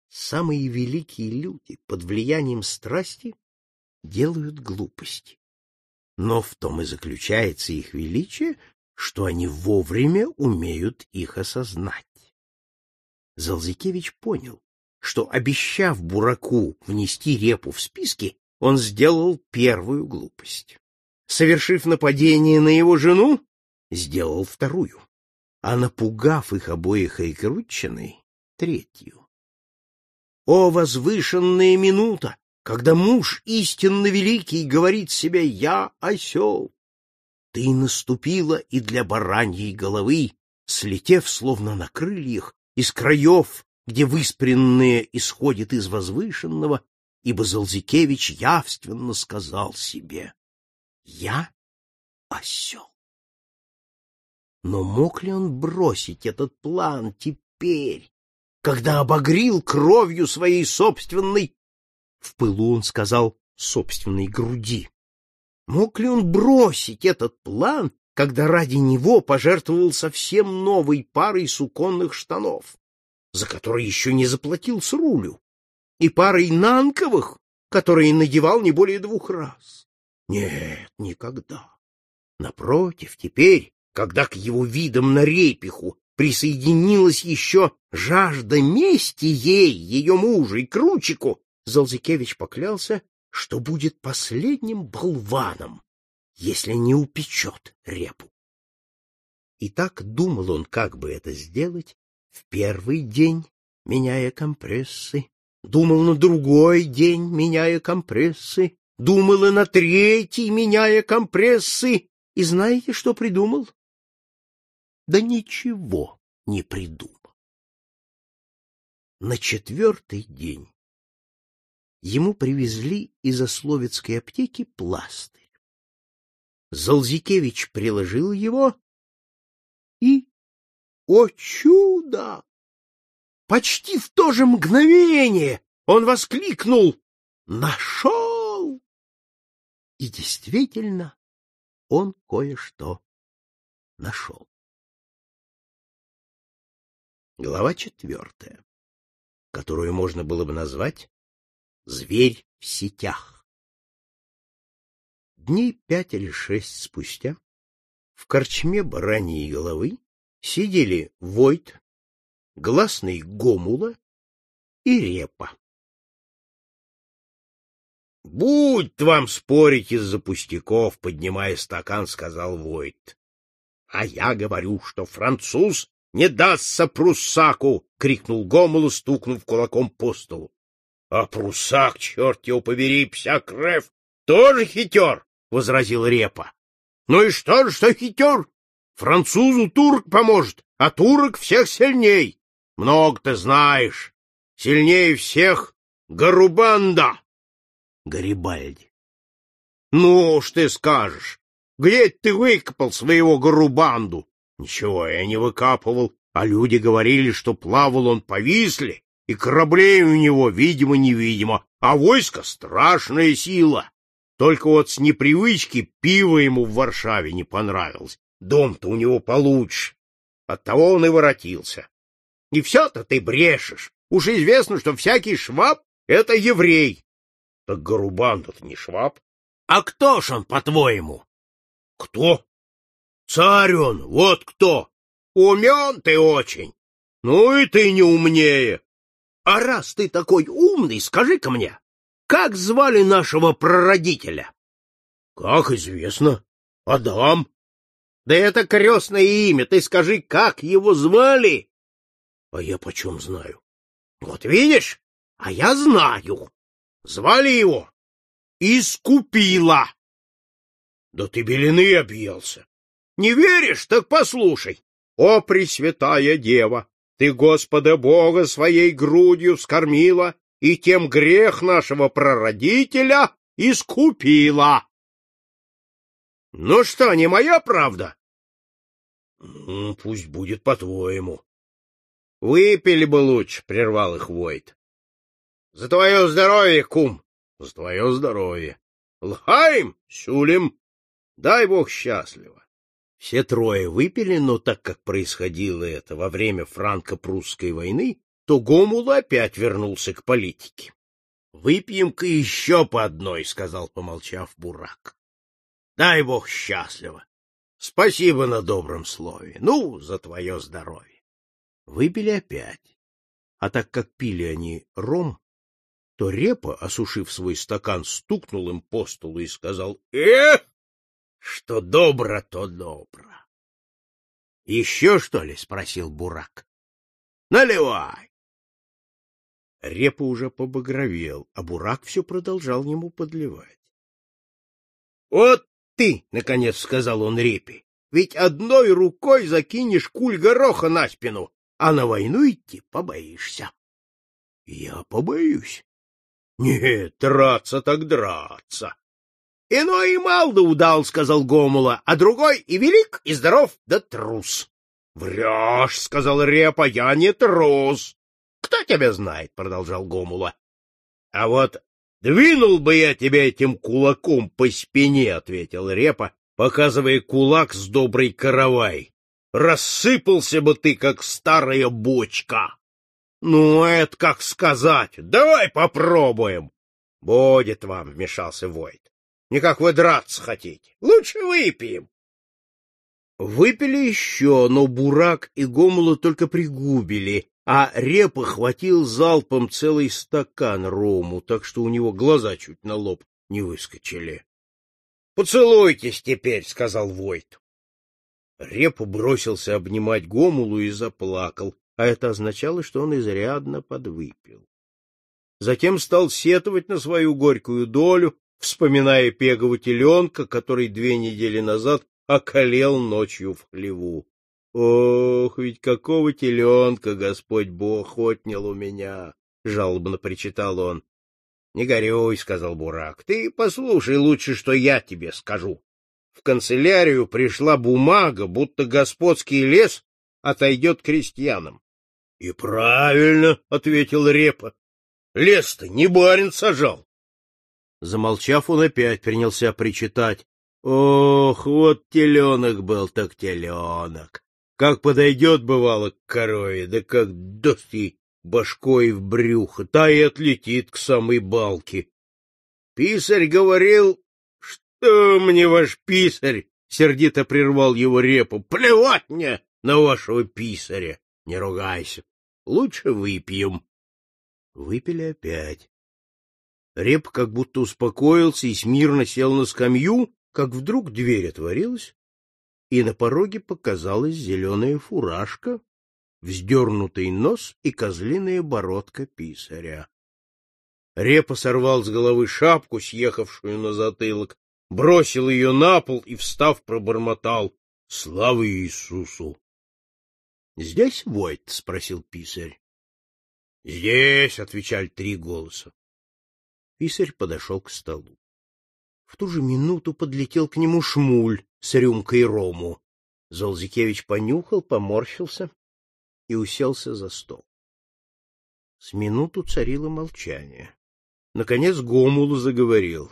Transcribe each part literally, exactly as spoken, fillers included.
Самые великие люди под влиянием страсти делают глупости. Но в том и заключается их величие, что они вовремя умеют их осознать. Залзекевич понял, что, обещав Бураку внести Репу в списки, он сделал первую глупость. Совершив нападение на его жену, сделал вторую, а напугав их обоих Айкрутчиной, третью. О, возвышенная минута, когда муж истинно великий говорит себе: «Я осел!» Ты наступила и для бараньей головы, слетев, словно на крыльях, из краев, где выспренное исходит из возвышенного, ибо Залзекевич явственно сказал себе: «Я осел». Но мог ли он бросить этот план теперь, когда обогрил кровью своей собственной, в пылу он сказал, собственной груди? Мог ли он бросить этот план, когда ради него пожертвовал совсем новой парой суконных штанов, за которые еще не заплатил с рулю, и парой нанковых, которые надевал не более двух раз? Нет, никогда. Напротив, теперь, когда к его видам на репиху присоединилась еще жажда мести ей, ее мужу и Кручику, Залзекевич поклялся, что будет последним болваном, если не упечет Репу. И так думал он, как бы это сделать, в первый день, меняя компрессы, думал на другой день, меняя компрессы, думал и на третий, меняя компрессы. И знаете, что придумал? Да ничего не придумал. На четвертый день ему привезли из Ословецкой аптеки пластырь. Залзекевич приложил его и, о чудо! Почти в то же мгновение он воскликнул: «Нашел!» И действительно, он кое-что нашел. Глава четвертая, которую можно было бы назвать «Зверь в сетях». Дней пять или шесть спустя в корчме бараньей головы сидели Войт, гласный Гомула и Репа. — Будь вам спорить из-за пустяков, — поднимая стакан, сказал Войт. — А я говорю, что француз не дастся пруссаку! — крикнул Гомула, стукнув кулаком по столу. — А пруссак, черт его побери, псякрев, тоже хитер! — возразил Репа. — Ну и что же, что хитер? Французу турок поможет, а турок всех сильней. Много ты знаешь. Сильнее всех Гарубанда. Гарибальди. Ну уж ты скажешь, где ты выкопал своего Гарубанду? Ничего я не выкапывал, а люди говорили, что плавал он по Висле, и кораблей у него видимо-невидимо, а войско — страшная сила. Только вот с непривычки пиво ему в Варшаве не понравилось. Дом-то у него получше. Оттого он и воротился. И все-то ты брешешь. Уж известно, что всякий шваб — это еврей. Так Гарубанда-то не шваб. А кто ж он, по-твоему? Кто? Царь он, вот кто. Умен ты очень. Ну и ты не умнее. А раз ты такой умный, скажи-ка мне, как звали нашего прародителя? Как известно, Адам. Да это крестное имя, ты скажи, как его звали? А я почем знаю? Вот видишь, а я знаю. Звали его Искупила. Да ты белины объелся. Не веришь? Так послушай. О, Пресвятая Дева, ты Господа Бога своей грудью вскормила и тем грех нашего прародителя искупила. Ну что, не моя правда? Ну, пусть будет по-твоему. Выпили бы лучше, — прервал их Войт. За твое здоровье, кум. За твое здоровье. Лхаим, сюлим. Дай бог счастливо. Все трое выпили, но так как происходило это во время франко-прусской войны, то Гомула опять вернулся к политике. — Выпьем-ка еще по одной, — сказал, помолчав, Бурак. — Дай бог счастливо. Спасибо на добром слове. Ну, за твое здоровье. Выпили опять. А так как пили они ром, то Репа, осушив свой стакан, стукнул им по столу и сказал: — Эх, что добро, то добро. — Еще, что ли? — спросил Бурак. — Наливай. Репа уже побагровел, а Бурак все продолжал ему подливать. — Вот ты, — наконец сказал он Репе, — ведь одной рукой закинешь куль гороха на спину, а на войну идти побоишься. — Я побоюсь. — Нет, драться так драться. — Иной и мал да удал, — сказал Гомула, — а другой и велик, и здоров, да трус. — Врешь, — сказал Репа, — я не трус. — Кто тебя знает, — продолжал Гомула. — А вот двинул бы я тебя этим кулаком по спине, — ответил Репа, показывая кулак с доброй каравай. — Рассыпался бы ты, как старая бочка. — Ну, это как сказать. Давай попробуем. — Будет вам, — вмешался Войт. — Никак вы драться хотите. Лучше выпьем. Выпили еще, но Бурак и Гомула только пригубили, а Репа хватил залпом целый стакан рому, так что у него глаза чуть на лоб не выскочили. — Поцелуйтесь теперь, — сказал Войт. Репа бросился обнимать Гомулу и заплакал, а это означало, что он изрядно подвыпил. Затем стал сетовать на свою горькую долю, вспоминая пегого теленка, который две недели назад околел ночью в хлеву. Ох, ведь какого теленка Господь Бог отнял у меня! — жалобно причитал он. — Не горюй, — сказал Бурак, — ты послушай лучше, что я тебе скажу. В канцелярию пришла бумага, будто господский лес отойдет крестьянам. — И правильно, — ответил Репа. — Лес-то не барин сажал. Замолчав, он опять принялся причитать. Ох, вот теленок был так теленок. Как подойдет, бывало, к корове, да как даст ей башкой в брюхо, та и отлетит к самой балке. Писарь говорил... — Что мне ваш писарь? — сердито прервал его Репа. — Плевать мне на вашего писаря. Не ругайся. Лучше выпьем. Выпили опять. Репа как будто успокоился и смирно сел на скамью, как вдруг дверь отворилась, и на пороге показалась зеленая фуражка, вздернутый нос и козлиная бородка писаря. Репа сорвал с головы шапку, съехавшую на затылок, бросил ее на пол и, встав, пробормотал: — Слава Иисусу! — Здесь Войт? — спросил писарь. — Здесь, — отвечали три голоса. Писарь подошел к столу. В ту же минуту подлетел к нему Шмуль с рюмкой рому. Золзикевич понюхал, поморщился и уселся за стол. С минуту царило молчание. Наконец Гомула заговорил.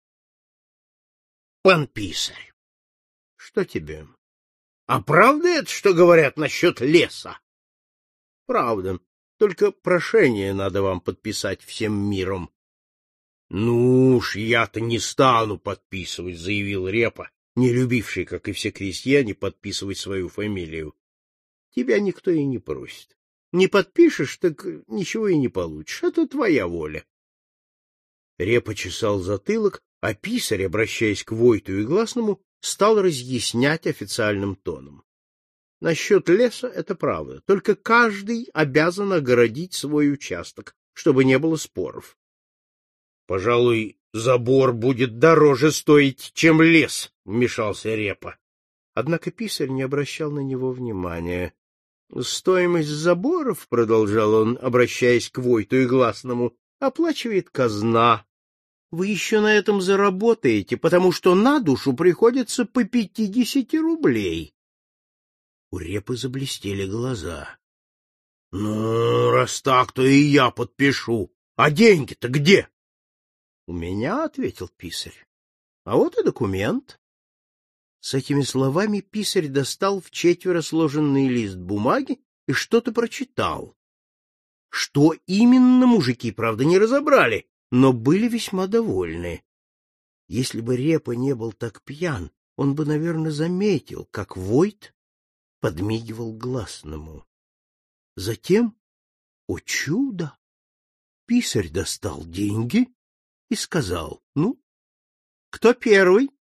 — Пан писарь, что тебе? А правда это, что говорят насчет леса? — Правда. Только прошение надо вам подписать всем миром. — Ну уж я-то не стану подписывать, — заявил Репа, не любивший, как и все крестьяне, подписывать свою фамилию. — Тебя никто и не просит. Не подпишешь, так ничего и не получишь. Это твоя воля. Репа чесал затылок, а писарь, обращаясь к Войту и Гласному, стал разъяснять официальным тоном. Насчет леса это правда, только каждый обязан огородить свой участок, чтобы не было споров. — Пожалуй, забор будет дороже стоить, чем лес, — вмешался Репа. Однако писарь не обращал на него внимания. — Стоимость заборов, — продолжал он, обращаясь к Войту и Гласному, — оплачивает казна. Вы еще на этом заработаете, потому что на душу приходится по пятидесяти рублей. У Репы заблестели глаза. — Ну, раз так, то и я подпишу. А деньги-то где? — У меня, — ответил писарь. — А вот и документ. С этими словами писарь достал в четверо сложенный лист бумаги и что-то прочитал. Что именно, мужики, правда, не разобрали, но были весьма довольны. Если бы Репа не был так пьян, он бы, наверное, заметил, как Войт подмигивал гласному. Затем, о чудо, писарь достал деньги и сказал: — Ну, кто первый?